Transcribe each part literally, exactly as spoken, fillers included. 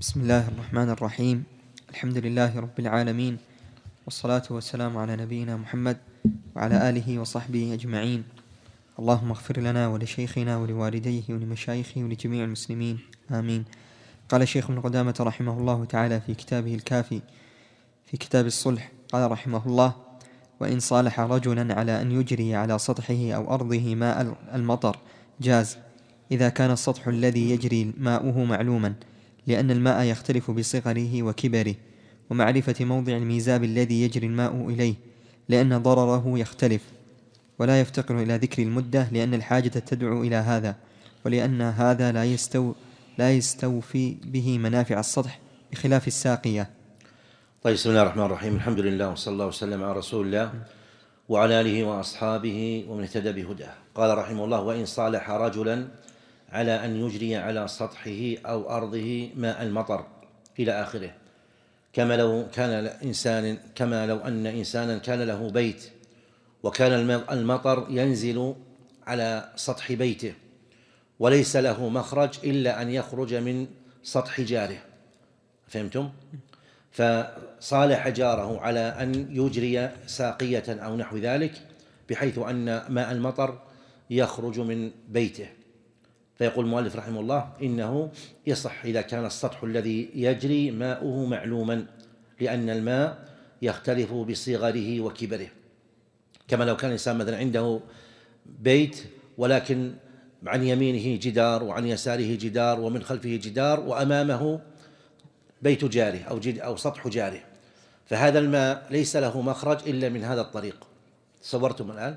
بسم الله الرحمن الرحيم. الحمد لله رب العالمين، والصلاة والسلام على نبينا محمد وعلى آله وصحبه أجمعين. اللهم اغفر لنا ولشيخنا ولوالديه ولمشايخه ولجميع المسلمين، آمين. قال الشيخ ابن قدامة رحمه الله تعالى في كتابه الكافي في كتاب الصلح، قال رحمه الله: وإن صالح رجلا على أن يجري على سطحه أو أرضه ماء المطر جاز، إذا كان السطح الذي يجري ماؤه معلوما، لأن الماء يختلف بصغره وكبره، ومعرفة موضع الميزاب الذي يجري الماء إليه، لأن ضرره يختلف، ولا يفتقر إلى ذكر المدة، لأن الحاجة تدعو إلى هذا، ولأن هذا لا, يستو لا يستوفي به منافع السطح بخلاف الساقية. طيب، بسم الله الرحمن الرحيم. الحمد لله، وصلى الله وسلم على رسول الله وعلى آله وأصحابه ومن اهتدى بهداه. قال رحمه الله: وإن صالح رجلا على أن يجري على سطحه أو أرضه ماء المطر إلى آخره، كما لو كان إنسان كما لو أن إنسانا كان له بيت، وكان المطر ينزل على سطح بيته، وليس له مخرج إلا أن يخرج من سطح جاره. فهمتم؟ فصالح جاره على أن يجري ساقية أو نحو ذلك، بحيث أن ماء المطر يخرج من بيته. فيقول المؤلف رحمه الله: إنه يصح إذا كان السطح الذي يجري ماؤه معلوما، لأن الماء يختلف بصغره وكبره. كما لو كان الإنسان مثلا عنده بيت، ولكن عن يمينه جدار وعن يساره جدار ومن خلفه جدار وأمامه بيت جاره أو, أو سطح جاره، فهذا الماء ليس له مخرج إلا من هذا الطريق. تصورتم الآن؟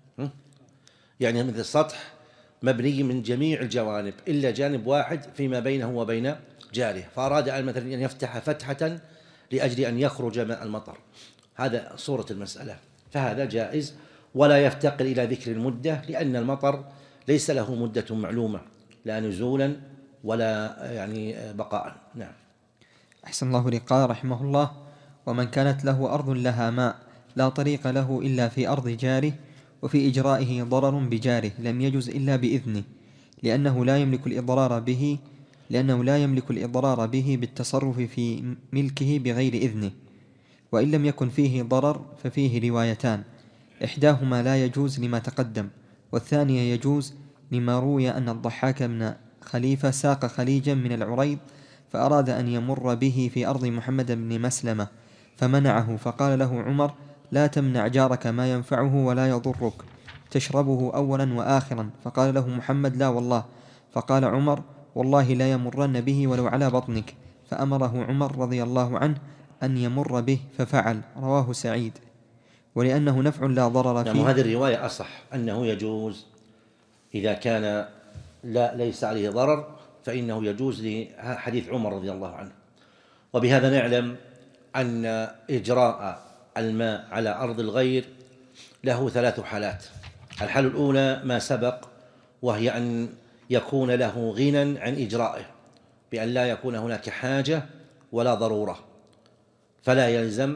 يعني مثل السطح مبني من جميع الجوانب إلا جانب واحد فيما بينه وبين جاره، فأراد أن مثلا أن يفتح فتحة لأجل أن يخرج ماء المطر. هذا صورة المسألة، فهذا جائز ولا يفتقر إلى ذكر المدة، لأن المطر ليس له مدة معلومة، لا نزولا ولا يعني بقاء. نعم. أحسن الله لي. قال رحمه الله: ومن كانت له أرض لها ماء لا طريق له إلا في أرض جاره، وفي إجرائه ضرر بجاره، لم يجز إلا بإذنه، لأنه لا يملك الإضرار به لأنه لا يملك الإضرار به بالتصرف في ملكه بغير إذنه. وإن لم يكن فيه ضرر ففيه روايتان: إحداهما لا يجوز لما تقدم، والثانية يجوز لما روي أن الضحاك بن خليفة ساق خليجا من العريض، فأراد أن يمر به في أرض محمد بن مسلمة فمنعه، فقال له عمر: لا تمنع جارك ما ينفعه ولا يضرك، تشربه أولا وآخرا. فقال له محمد: لا والله. فقال عمر: والله لا يمرن به ولو على بطنك. فأمره عمر رضي الله عنه أن يمر به، ففعل. رواه سعيد. ولأنه نفع لا ضرر فيه. نعم، هذه الرواية أصح، أنه يجوز إذا كان لا ليس عليه ضرر، فإنه يجوز لحديث عمر رضي الله عنه. وبهذا نعلم أن إجراء الماء على أرض الغير له ثلاث حالات. الحالة الأولى ما سبق، وهي أن يكون له غنى عن إجرائه، بأن لا يكون هناك حاجة ولا ضرورة، فلا يلزم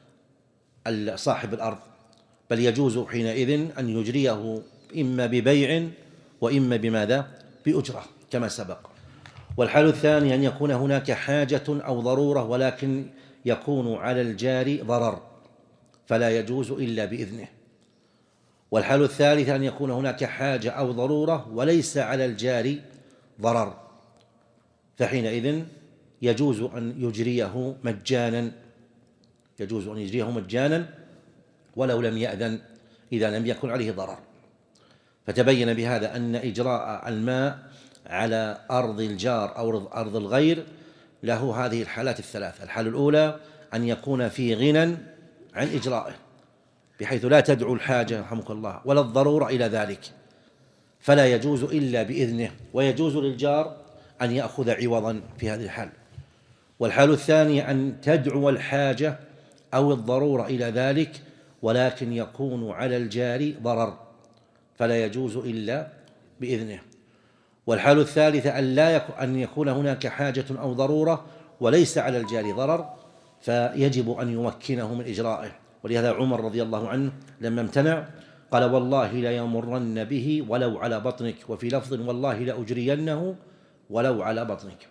صاحب الأرض، بل يجوز حينئذ أن يجريه إما ببيع وإما بماذا؟ بأجرة كما سبق. والحال الثاني أن يكون هناك حاجة أو ضرورة، ولكن يكون على الجار ضرر، فلا يجوز إلا بإذنه. والحال الثالث أن يكون هناك حاجة أو ضرورة وليس على الجار ضرر، فحينئذ يجوز أن يجريه مجانا يجوز أن يجريه مجانا ولو لم يأذن، إذا لم يكن عليه ضرر. فتبين بهذا أن إجراء الماء على أرض الجار أو أرض الغير له هذه الحالات الثلاث. الحالة الأولى أن يكون في غنى عن إجرائه، بحيث لا تدعو الحاجة رحمك الله ولا الضرورة إلى ذلك، فلا يجوز إلا بإذنه، ويجوز للجار أن يأخذ عوضا في هذه الحال. والحال الثانية أن تدعو الحاجة أو الضرورة إلى ذلك، ولكن يكون على الجار ضرر، فلا يجوز إلا بإذنه. والحال الثالثة أن لا يكون أن يكون هناك حاجة أو ضرورة وليس على الجار ضرر، فيجب أن يمكنه من إجرائه. ولهذا عمر رضي الله عنه لما امتنع قال: والله لا يمرن به ولو على بطنك، وفي لفظ: والله لأجرينه ولو على بطنك.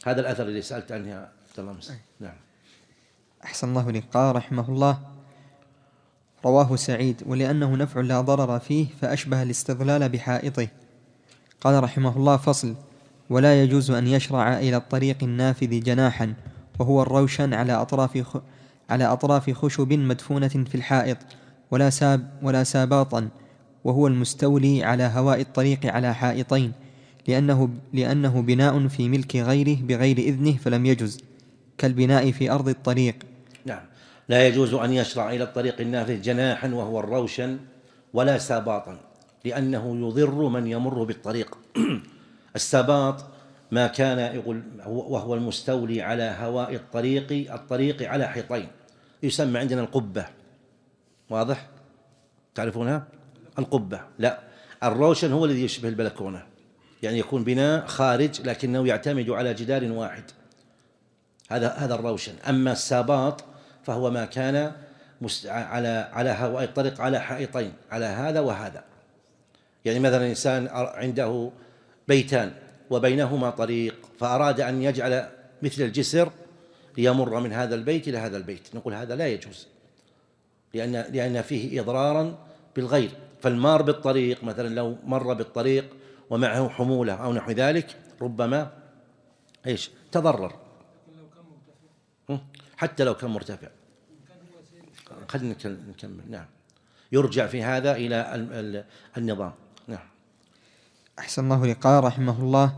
هذا الأثر اللي سألت عنه يا عبد الله مسلم. نعم. أحسن الله لك. قال رحمه الله: رواه سعيد: ولأنه نفع لا ضرر فيه فأشبه الاستظلال بحائطه. قال رحمه الله: فصل: ولا يجوز أن يشرع إلى الطريق النافذ جناحا، وهو الروشن على أطراف خ... على أطراف خشب مدفونة في الحائط، ولا ساب ولا ساباطا، وهو المستولي على هواء الطريق على حائطين، لأنه لأنه بناء في ملك غيره بغير إذنه فلم يجز، كالبناء في أرض الطريق. نعم. لا يجوز أن يشرع إلى الطريق النافذ جناحا وهو الروشن ولا ساباطا، لأنه يضر من يمر بالطريق. الساباط ما كان يقول وهو المستولي على هواء الطريق الطريق على حيطين، يسمى عندنا القبة. واضح؟ تعرفونها؟ القبة. لا، الروشن هو الذي يشبه البلكونة، يعني يكون بناء خارج لكنه يعتمد على جدار واحد، هذا هذا الروشن. أما الساباط فهو ما كان على على هواء الطريق على حائطين، على هذا وهذا. يعني مثلا إنسان عنده بيتان وبينهما طريق، فأراد أن يجعل مثل الجسر ليمر من هذا البيت إلى هذا البيت، نقول هذا لا يجوز، لأن لأن فيه إضرارا بالغير. فالمار بالطريق مثلا لو مر بالطريق ومعه حمولة أو نحو ذلك ربما إيش تضرر، حتى لو كان مرتفع. خلينا نكمل. نعم. يرجع في هذا إلى النظام. نعم. أحسن الله لك. قال رحمه الله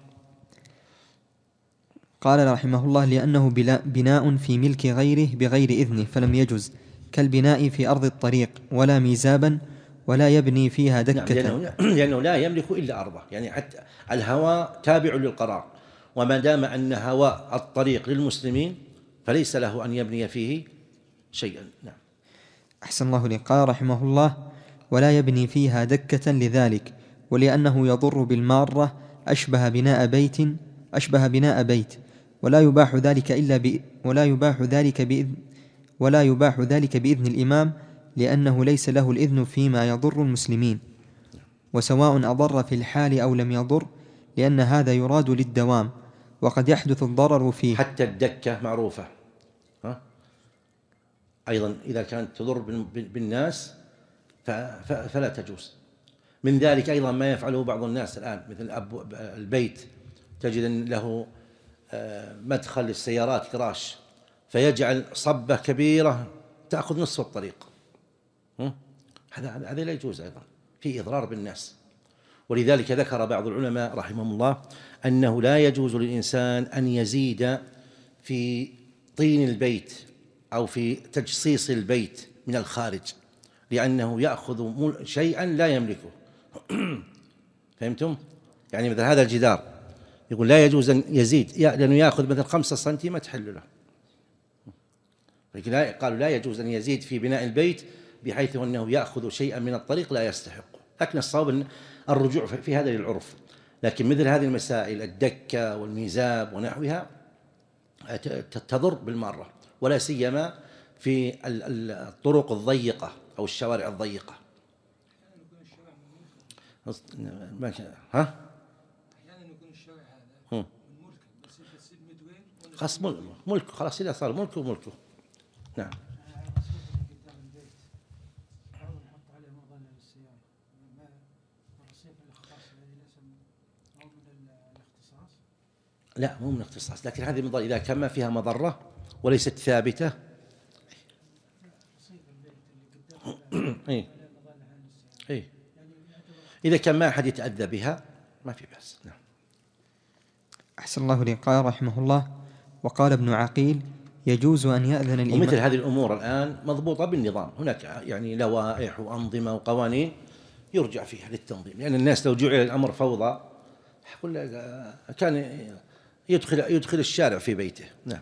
قال رحمه الله: لأنه بناء في ملك غيره بغير إذنه فلم يجز، كالبناء في أرض الطريق، ولا ميزابا، ولا يبني فيها دكة. نعم. لأنه, لأنه لا يملك إلا أرضه، يعني حتى الهواء تابع للقرار، وما دام أن هواء الطريق للمسلمين فليس له أن يبني فيه شيئا. نعم. أحسن الله لك. قال رحمه الله: ولا يبني فيها دكة لذلك، ولأنه يضر بالمارة أشبه بناء بيت أشبه بناء بيت ولا يباح ذلك إلا ب... ولا يباح ذلك بإذن ولا يباح ذلك بإذن الإمام، لأنه ليس له الإذن فيما يضر المسلمين، وسواء أضر في الحال أو لم يضر، لأن هذا يراد للدوام، وقد يحدث الضرر فيه. حتى الدكة معروفة، ها؟ أيضا إذا كانت تضر بالناس فلا تجوز. من ذلك أيضا ما يفعله بعض الناس الآن، مثل البيت تجد أن له مدخل للسيارات كراش، فيجعل صبة كبيرة تأخذ نصف الطريق. هذا هذا لا يجوز، أيضا في إضرار بالناس. ولذلك ذكر بعض العلماء رحمهم الله أنه لا يجوز للإنسان أن يزيد في طين البيت أو في تجصيص البيت من الخارج، لأنه يأخذ شيئا لا يملكه. فهمتم؟ يعني مثل هذا الجدار يقول لا يجوز أن يزيد، لأنه يأخذ مثل خمسة سنتي ما تحل له، لكن قالوا لا يجوز أن يزيد في بناء البيت بحيث أنه يأخذ شيئا من الطريق لا يستحق. لكن الصواب الرجوع في هذا للعرف. لكن مثل هذه المسائل الدكة والميزاب ونحوها تضر بالمرة، ولا سيما في الطرق الضيقة أو الشوارع الضيقة. ها؟ أحيانا يكون الشارع هذا من ملكه، بس تسيب مدوين خلاص ملك، خلاص إذا صار ملكه ملكه. نعم. لا، مو من الاختصاص، لكن هذه المضرة إذا كان ما فيها مضرة وليست ثابتة. إيه؟ إيه؟ إذا كان ما أحد يتأذى بها ما في بأس. نعم. أحسن الله لي. قال رحمه الله: وقال ابن عقيل: يجوز أن يأذن الإمام. ومثل هذه الأمور الآن مضبوطة بالنظام، هناك يعني لوائح وأنظمة وقوانين يرجع فيها للتنظيم، لأن الناس لو جعل الأمر فوضى كان يدخل يدخل الشارع في بيته. نعم.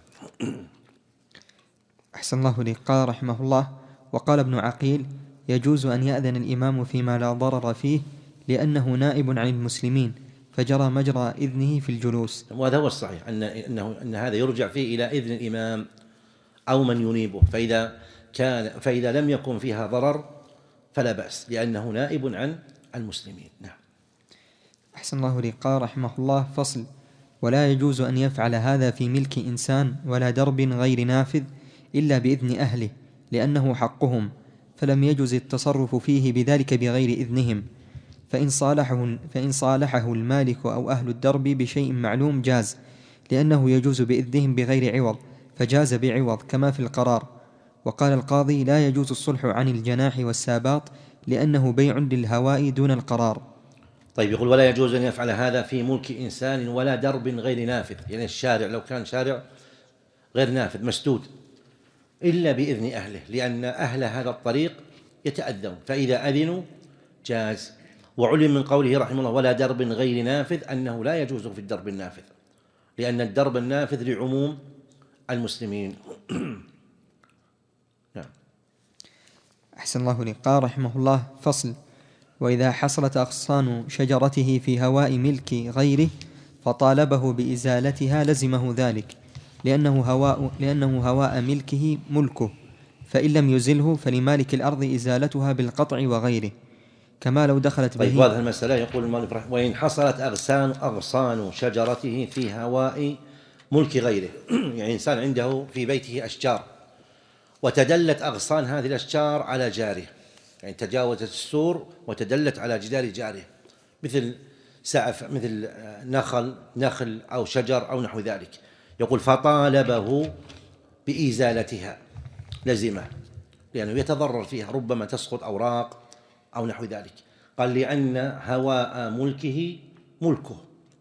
أحسن الله لي. قال رحمه الله: وقال ابن عقيل: يجوز أن يأذن الإمام فيما لا ضرر فيه، لأنه نائب عن المسلمين فجرى مجرى إذنه في الجلوس. وهذا هو الصحيح، أن إنه أن هذا يرجع فيه إلى إذن الإمام أو من ينيبه، فإذا كان فإذا لم يكن فيها ضرر فلا بأس، لأنه نائب عن المسلمين. نعم. أحسن الله لي. قال رحمه الله: فصل: ولا يجوز أن يفعل هذا في ملك إنسان ولا درب غير نافذ إلا بإذن أهله، لأنه حقهم، فلم يجوز التصرف فيه بذلك بغير إذنهم. فإن صالحه, فإن صالحه المالك أو أهل الدرب بشيء معلوم جاز، لأنه يجوز بإذنهم بغير عوض، فجاز بعوض كما في القرار. وقال القاضي: لا يجوز الصلح عن الجناح والساباط، لأنه بيع للهواء دون القرار. طيب، يقول: ولا يجوز أن يفعل هذا في ملك إنسان ولا درب غير نافذ، يعني الشارع لو كان شارع غير نافذ مسدود، إلا بإذن أهله، لأن أهل هذا الطريق يتأذون، فإذا أذنوا جاز. وعلم من قوله رحمه الله: ولا درب غير نافذ، أنه لا يجوز في الدرب النافذ، لأن الدرب النافذ لعموم المسلمين. نعم. أحسن الله لك. قال رحمه الله: فصل: وإذا حصلت أغصان شجرته في هواء ملك غيره فطالبه بإزالتها لزمه ذلك، لأنه هواء, لأنه هواء ملكه ملكه، فإن لم يزله فلمالك الأرض إزالتها بالقطع وغيره، كما لو دخلت به. طيب، هذه المسألة يقول المؤلف: وإن حصلت أغصان أغصان شجرته في هواء ملك غيره يعني إنسان عنده في بيته أشجار، وتدلت أغصان هذه الأشجار على جاره، يعني تجاوزت السور وتدلت على جدار جاره، مثل سعف، مثل نخل نخل أو شجر أو نحو ذلك. يقول: فطالبه بإزالتها لزمه، لأنه يتضرر فيها، ربما تسقط أوراق أو نحو ذلك. قال: لأن هواء ملكه ملكه،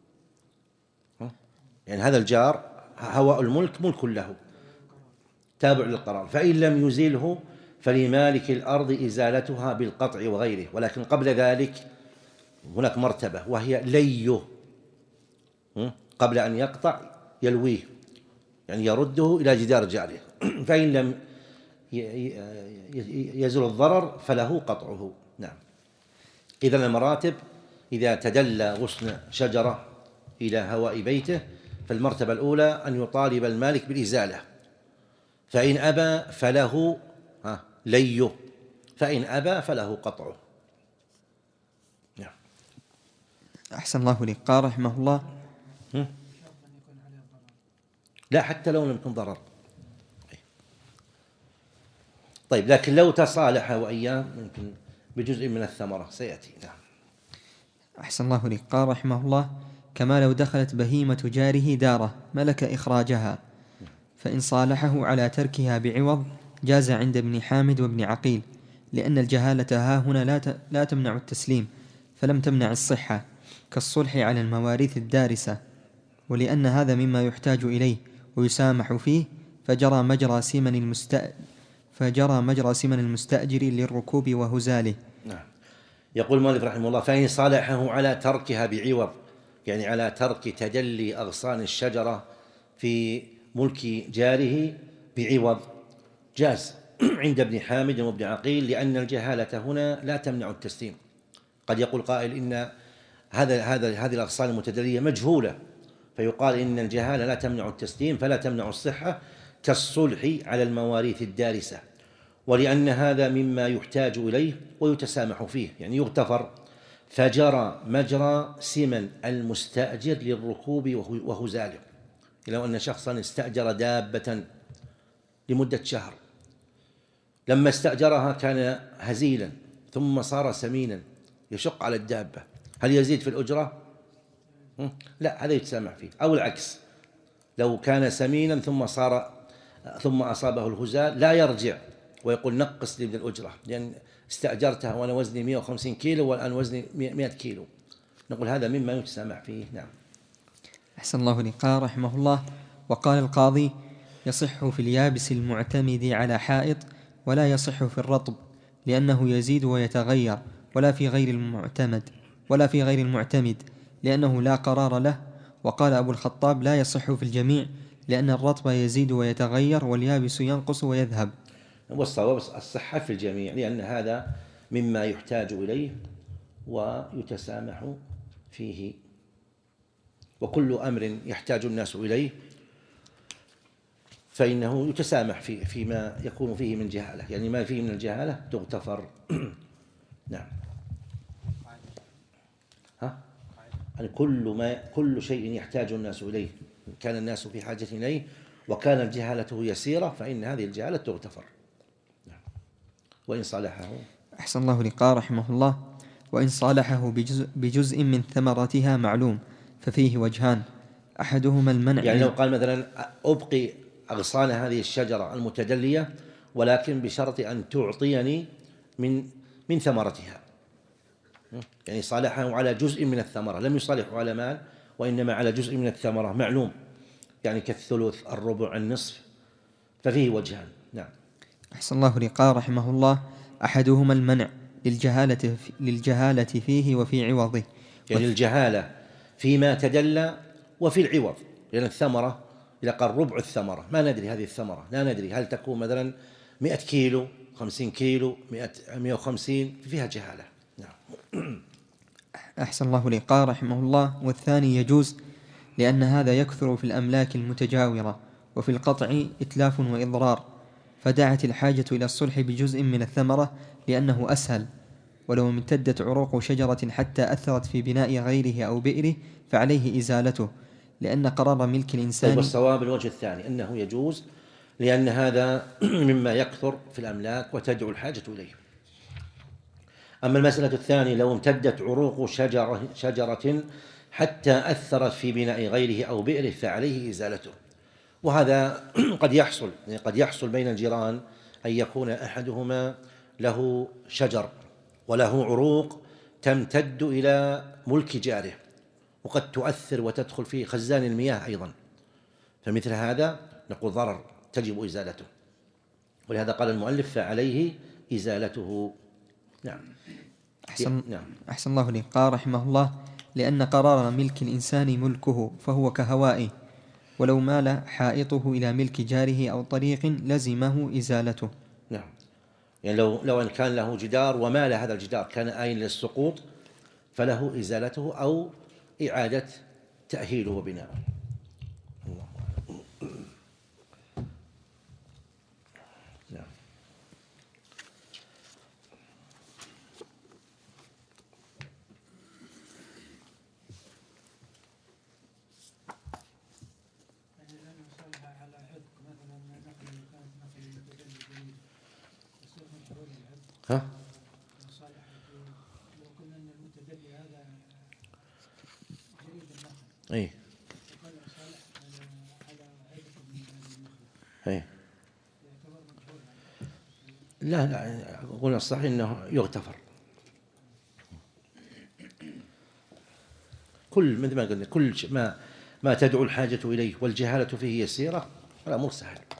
يعني هذا الجار هواء الملك ملك له تابع للقرار، فإن لم يزيله فلمالك الأرض إزالتها بالقطع وغيره. ولكن قبل ذلك هناك مرتبة، وهي ليه، قبل أن يقطع يلويه، يعني يرده إلى جدار جاره فإن لم يزل الضرر فله قطعه. نعم. إذن المراتب: إذا تدلى غصن شجرة إلى هواء بيته، فالمرتبة الأولى أن يطالب المالك بالإزالة، فإن أبى فله ليه، فإن أبى فله قطعه. نعم. أحسن الله لك. قال رحمه الله: لا، حتى لو لم يكن ضرر. طيب، لكن لو تصالح وإياه ممكن بجزء من الثمرة، سيأتي. نعم. أحسن الله لك. قال رحمه الله: كما لو دخلت بهيمة جاره داره ملك إخراجها، فإن صالحه على تركها بعوض جاز عند ابن حامد وابن عقيل، لأن الجهالة ها هنا لا لا تمنع التسليم، فلم تمنع الصحة، كالصلح على المواريث الدارسة، ولأن هذا مما يحتاج إليه ويسامح فيه، فجرى مجرى سمن المستأ فجرى مجرى سمن المستأجر للركوب وهزاله. نعم. يقول المؤلف رحمه الله: فإن صالحه على تركها بعوض، يعني على ترك تدلي أغصان الشجرة في ملك جاره بعوض، جاز عند ابن حامد وابن عقيل، لأن الجهالة هنا لا تمنع التسليم. قد يقول قائل: إن هذا هذا هذه الأغصان المتدلية مجهولة، فيقال إن الجهالة لا تمنع التسليم فلا تمنع الصحة، كالصلح على المواريث الدارسة، ولأن هذا مما يحتاج إليه ويتسامح فيه، يعني يغتفر. فجرى مجرى سمن المستأجر للركوب وهزاله، لو أن شخصا استأجر دابة لمدة شهر، لما استأجرها كان هزيلا ثم صار سمينا يشق على الدابة، هل يزيد في الأجرة؟ لا، هذا يتسامح فيه. أو العكس، لو كان سمينا ثم صار ثم أصابه الهزال لا يرجع ويقول: نقص لي من الأجرة، لأن استأجرتها وأنا وزني مئة وخمسين كيلو والآن وزني مئة كيلو، نقول هذا مما يتسامح فيه. نعم. أحسن الله لك. قال رحمه الله: وقال القاضي: يصح في اليابس المعتمد على حائط، ولا يصح في الرطب، لأنه يزيد ويتغير، ولا في غير المعتمد ولا في غير المعتمد لأنه لا قرار له. وقال أبو الخطاب: لا يصح في الجميع، لأن الرطب يزيد ويتغير، واليابس ينقص ويذهب. والصواب الصحة في الجميع، لأن هذا مما يحتاج إليه ويتسامح فيه، وكل أمر يحتاج الناس إليه فإنه يتسامح فيه فيما يكون فيه من جهالة، يعني ما فيه من الجهالة تغتفر. نعم. ها؟ أن كل ما كل شيء يحتاج الناس إليه كان الناس في حاجة إليه وكانت جهالته يسيرة فإن هذه الجهالة تغتفر. وإن صالحه. أحسن الله لقاء رحمه الله. وإن صالحه بجزء, بجزء من ثمرتها معلوم ففيه وجهان، أحدهما المنع. يعني لو قال مثلا أبقي أغصان هذه الشجرة المتدلية ولكن بشرط أن تعطيني من من ثمرتها، يعني صالحه على جزء من الثمرة، لم يصالحه على مال وإنما على جزء من الثمرة معلوم، يعني كالثلث الربع النصف، ففيه وجهان. نعم. أحسن الله لقاء رحمه الله. أحدهما المنع للجهالة, للجهالة فيه وفي عوضه، يعني الجهالة فيما تدلى وفي العوض، لأن الثمرة إذا قال ربع الثمرة ما ندري هذه الثمرة، لا ندري هل تكون مثلا مئة كيلو، خمسين كيلو، مئة مئة وخمسين، فيها جهالة. نعم. أحسن الله لقاء رحمه الله. والثاني يجوز لأن هذا يكثر في الأملاك المتجاورة وفي القطع إتلاف وإضرار، فدعت الحاجة إلى الصلح بجزء من الثمرة لأنه أسهل، ولو امتدت عروق شجرة حتى أثرت في بناء غيره أو بئره فعليه إزالته، لأن قرار ملك الإنسان. طيب، والصواب الوجه الثاني أنه يجوز لأن هذا مما يكثر في الأملاك وتدعو الحاجة إليه. أما المسألة الثانية لو امتدت عروق شجرة, شجرة حتى أثرت في بناء غيره أو بئره فعليه إزالته، وهذا قد يحصل يعني قد يحصل بين الجيران أن يكون أحدهما له شجر وله عروق تمتد إلى ملك جاره وقد تؤثر وتدخل في خزان المياه أيضا، فمثل هذا نقول ضرر تجب إزالته، ولهذا قال المؤلف فعليه إزالته. نعم. أحسن, نعم. أحسن الله لقاء رحمه الله. لأن قرار ملك الإنسان ملكه فهو كهوائه، ولو مال حائطه إلى ملك جاره أو طريق لزمه إزالته. نعم. يعني لو لو أن كان له جدار ومال هذا الجدار كان آين للسقوط فله إزالته أو إعادة تأهيله وبناءه. نعم. ها؟ ايه ايه لا لا أقول الصحيح أنه يغتفر كل مثل ما قلنا كل ما ما تدعو الحاجة إليه والجهالة فيه يسيرة الأمر سهل.